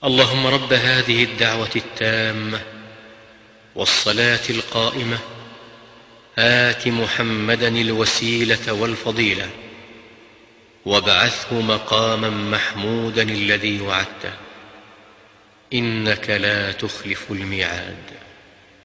اللهم رب هذه الدعوة التامة والصلاة القائمة آت محمدا الوسيلة والفضيلة وابعثه مقاما محمودا الذي وعدته إنك لا تخلف الميعاد.